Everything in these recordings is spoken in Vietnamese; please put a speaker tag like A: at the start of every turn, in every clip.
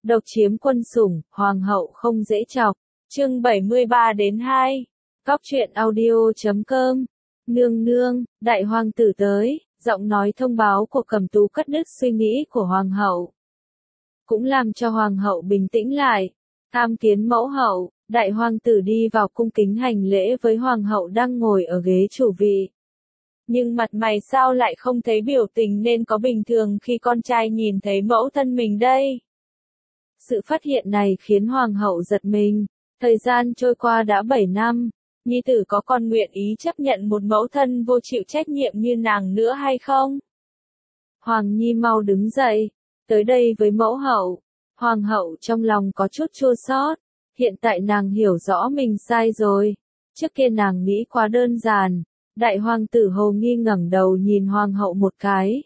A: Độc chiếm quân sủng, hoàng hậu không dễ chọc. Chương 73-2. Cóc truyện audio.com. Nương nương, đại hoàng tử tới, giọng nói thông báo của Cẩm Tú cắt đứt suy nghĩ của hoàng hậu. Cũng làm cho hoàng hậu bình tĩnh lại. Tham kiến mẫu hậu, đại hoàng tử đi vào cung kính hành lễ với hoàng hậu đang ngồi ở ghế chủ vị. Nhưng mặt mày sao lại không thấy biểu tình nên có bình thường khi con trai nhìn thấy mẫu thân mình đây? Sự phát hiện này khiến hoàng hậu giật mình. Thời gian trôi qua đã 7 năm, nhi tử có còn nguyện ý chấp nhận một mẫu thân vô chịu trách nhiệm như nàng nữa hay không? Hoàng nhi mau đứng dậy, tới đây với mẫu hậu. Hoàng hậu trong lòng có chút chua xót. Hiện tại nàng hiểu rõ mình sai rồi. Trước kia nàng nghĩ quá đơn giản. Đại hoàng tử Hồ Nghi ngẩng đầu nhìn hoàng hậu một cái.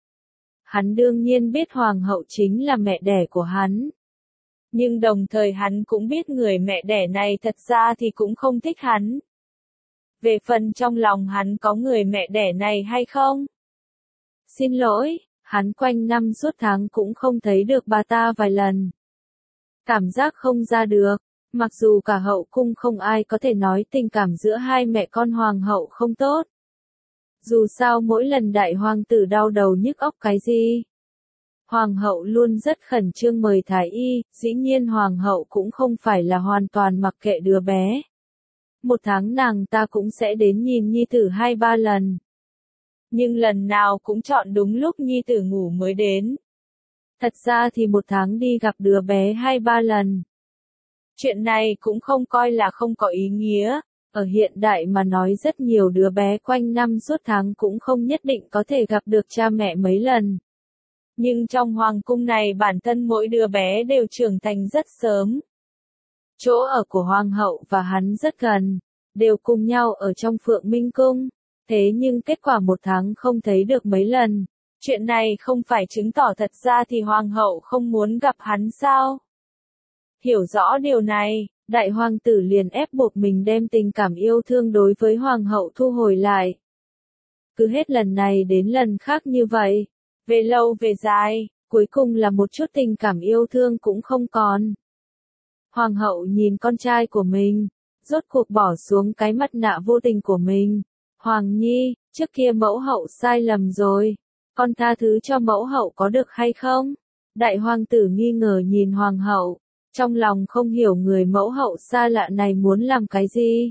A: Hắn đương nhiên biết hoàng hậu chính là mẹ đẻ của hắn. Nhưng đồng thời hắn cũng biết người mẹ đẻ này thật ra thì cũng không thích hắn. Về phần trong lòng hắn có người mẹ đẻ này hay không? Xin lỗi, hắn quanh năm suốt tháng cũng không thấy được bà ta vài lần. Cảm giác không ra được, mặc dù cả hậu cung không ai có thể nói tình cảm giữa hai mẹ con hoàng hậu không tốt. Dù sao mỗi lần đại hoàng tử đau đầu nhức óc cái gì. Hoàng hậu luôn rất khẩn trương mời thái y, dĩ nhiên hoàng hậu cũng không phải là hoàn toàn mặc kệ đứa bé. Một tháng nàng ta cũng sẽ đến nhìn nhi tử 2-3 lần. Nhưng lần nào cũng chọn đúng lúc nhi tử ngủ mới đến. Thật ra thì một tháng đi gặp đứa bé 2-3 lần. Chuyện này cũng không coi là không có ý nghĩa. Ở hiện đại mà nói rất nhiều đứa bé quanh năm suốt tháng cũng không nhất định có thể gặp được cha mẹ mấy lần. Nhưng trong hoàng cung này bản thân mỗi đứa bé đều trưởng thành rất sớm. Chỗ ở của hoàng hậu và hắn rất gần, đều cùng nhau ở trong Phượng Minh Cung. Thế nhưng kết quả một tháng không thấy được mấy lần. Chuyện này không phải chứng tỏ thật ra thì hoàng hậu không muốn gặp hắn sao? Hiểu rõ điều này, đại hoàng tử liền ép buộc mình đem tình cảm yêu thương đối với hoàng hậu thu hồi lại. Cứ hết lần này đến lần khác như vậy. Về lâu về dài, cuối cùng là một chút tình cảm yêu thương cũng không còn. Hoàng hậu nhìn con trai của mình, rốt cuộc bỏ xuống cái mặt nạ vô tình của mình. Hoàng nhi, trước kia mẫu hậu sai lầm rồi. Con tha thứ cho mẫu hậu có được hay không? Đại hoàng tử nghi ngờ nhìn hoàng hậu, trong lòng không hiểu người mẫu hậu xa lạ này muốn làm cái gì.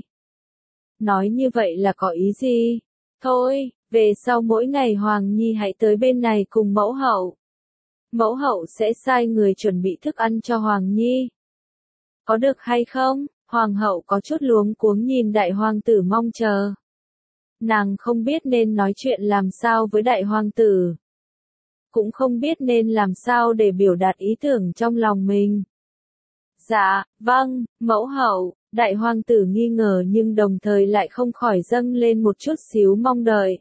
A: Nói như vậy là có ý gì? Thôi, về sau mỗi ngày Hoàng Nhi hãy tới bên này cùng mẫu hậu. Mẫu hậu sẽ sai người chuẩn bị thức ăn cho Hoàng Nhi. Có được hay không? Hoàng hậu có chút luống cuống nhìn đại hoàng tử mong chờ. Nàng không biết nên nói chuyện làm sao với đại hoàng tử. Cũng không biết nên làm sao để biểu đạt ý tưởng trong lòng mình. Dạ, vâng, mẫu hậu. Đại hoàng tử nghi ngờ nhưng đồng thời lại không khỏi dâng lên một chút xíu mong đợi.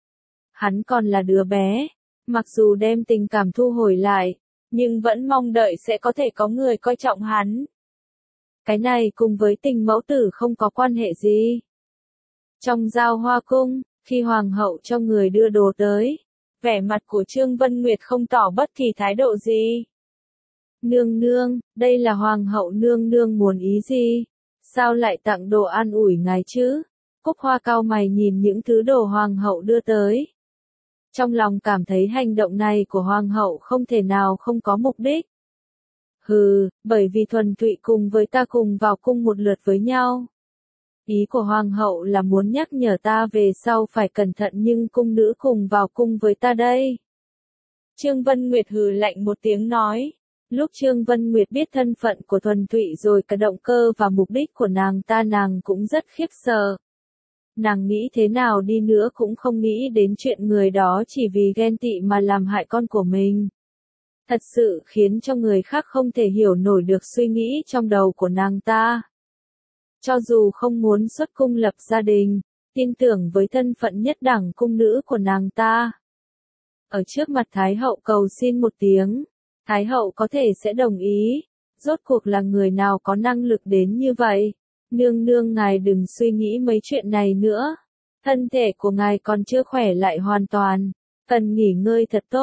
A: Hắn còn là đứa bé, mặc dù đem tình cảm thu hồi lại, nhưng vẫn mong đợi sẽ có thể có người coi trọng hắn. Cái này cùng với tình mẫu tử không có quan hệ gì. Trong giao hoa cung, khi hoàng hậu cho người đưa đồ tới, vẻ mặt của Trương Vân Nguyệt không tỏ bất kỳ thái độ gì. Nương nương, đây là hoàng hậu nương nương muốn ý gì? Sao lại tặng đồ an ủi ngài chứ? Cúc Hoa cau mày nhìn những thứ đồ hoàng hậu đưa tới. Trong lòng cảm thấy hành động này của hoàng hậu không thể nào không có mục đích. Hừ, bởi vì thuần tụy cùng với ta cùng vào cung một lượt với nhau. Ý của hoàng hậu là muốn nhắc nhở ta về sau phải cẩn thận nhưng cung nữ cùng vào cung với ta đây. Trương Vân Nguyệt hừ lạnh một tiếng nói. Lúc Trương Vân Nguyệt biết thân phận của thuần tụy rồi cả động cơ và mục đích của nàng ta nàng cũng rất khiếp sợ. Nàng nghĩ thế nào đi nữa cũng không nghĩ đến chuyện người đó chỉ vì ghen tị mà làm hại con của mình. Thật sự khiến cho người khác không thể hiểu nổi được suy nghĩ trong đầu của nàng ta. Cho dù không muốn xuất cung lập gia đình, tin tưởng với thân phận nhất đẳng cung nữ của nàng ta. Ở trước mặt Thái hậu cầu xin một tiếng. Thái hậu có thể sẽ đồng ý, rốt cuộc là người nào có năng lực đến như vậy. Nương nương ngài đừng suy nghĩ mấy chuyện này nữa. Thân thể của ngài còn chưa khỏe lại hoàn toàn, cần nghỉ ngơi thật tốt.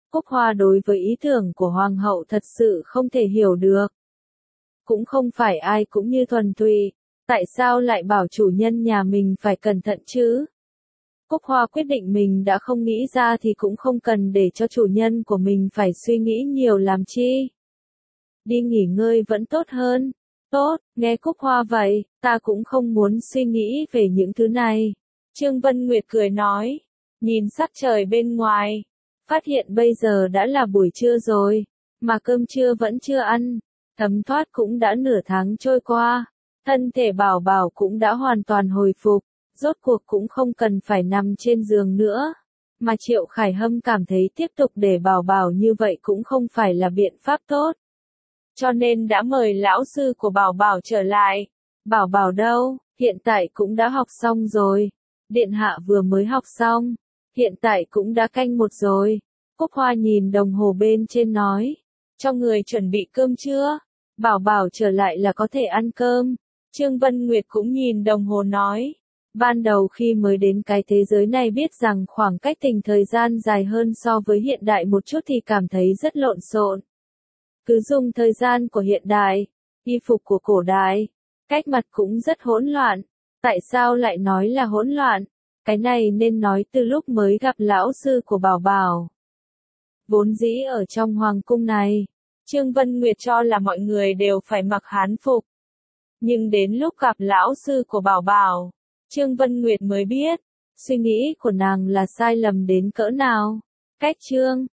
A: Cúc Hoa đối với ý tưởng của Hoàng hậu thật sự không thể hiểu được. Cũng không phải ai cũng như Thuần Thùy, tại sao lại bảo chủ nhân nhà mình phải cẩn thận chứ? Cúc Hoa quyết định mình đã không nghĩ ra thì cũng không cần để cho chủ nhân của mình phải suy nghĩ nhiều làm chi. Đi nghỉ ngơi vẫn tốt hơn. Tốt, nghe Cúc Hoa vậy, ta cũng không muốn suy nghĩ về những thứ này. Trương Vân Nguyệt cười nói, nhìn sắc trời bên ngoài, phát hiện bây giờ đã là buổi trưa rồi, mà cơm trưa vẫn chưa ăn. Thấm thoát cũng đã nửa tháng trôi qua, thân thể Bảo Bảo cũng đã hoàn toàn hồi phục, rốt cuộc cũng không cần phải nằm trên giường nữa. Mà Triệu Khải Hâm cảm thấy tiếp tục để Bảo Bảo như vậy cũng không phải là biện pháp tốt. Cho nên đã mời lão sư của Bảo Bảo trở lại. Bảo Bảo đâu, hiện tại cũng đã học xong rồi. Điện hạ vừa mới học xong, hiện tại cũng đã canh một rồi. Cúc Hoa nhìn đồng hồ bên trên nói, cho người chuẩn bị cơm chưa? Bảo Bảo trở lại là có thể ăn cơm. Trương Vân Nguyệt cũng nhìn đồng hồ nói, ban đầu khi mới đến cái thế giới này biết rằng khoảng cách tình thời gian dài hơn so với hiện đại một chút thì cảm thấy rất lộn xộn. Cứ dùng thời gian của hiện đại, y phục của cổ đại, cách mặt cũng rất hỗn loạn. Tại sao lại nói là hỗn loạn? Cái này nên nói từ lúc mới gặp lão sư của Bảo Bảo. Vốn dĩ ở trong hoàng cung này, Trương Vân Nguyệt cho là mọi người đều phải mặc hán phục. Nhưng đến lúc gặp lão sư của Bảo Bảo, Trương Vân Nguyệt mới biết, suy nghĩ của nàng là sai lầm đến cỡ nào. Cách Trương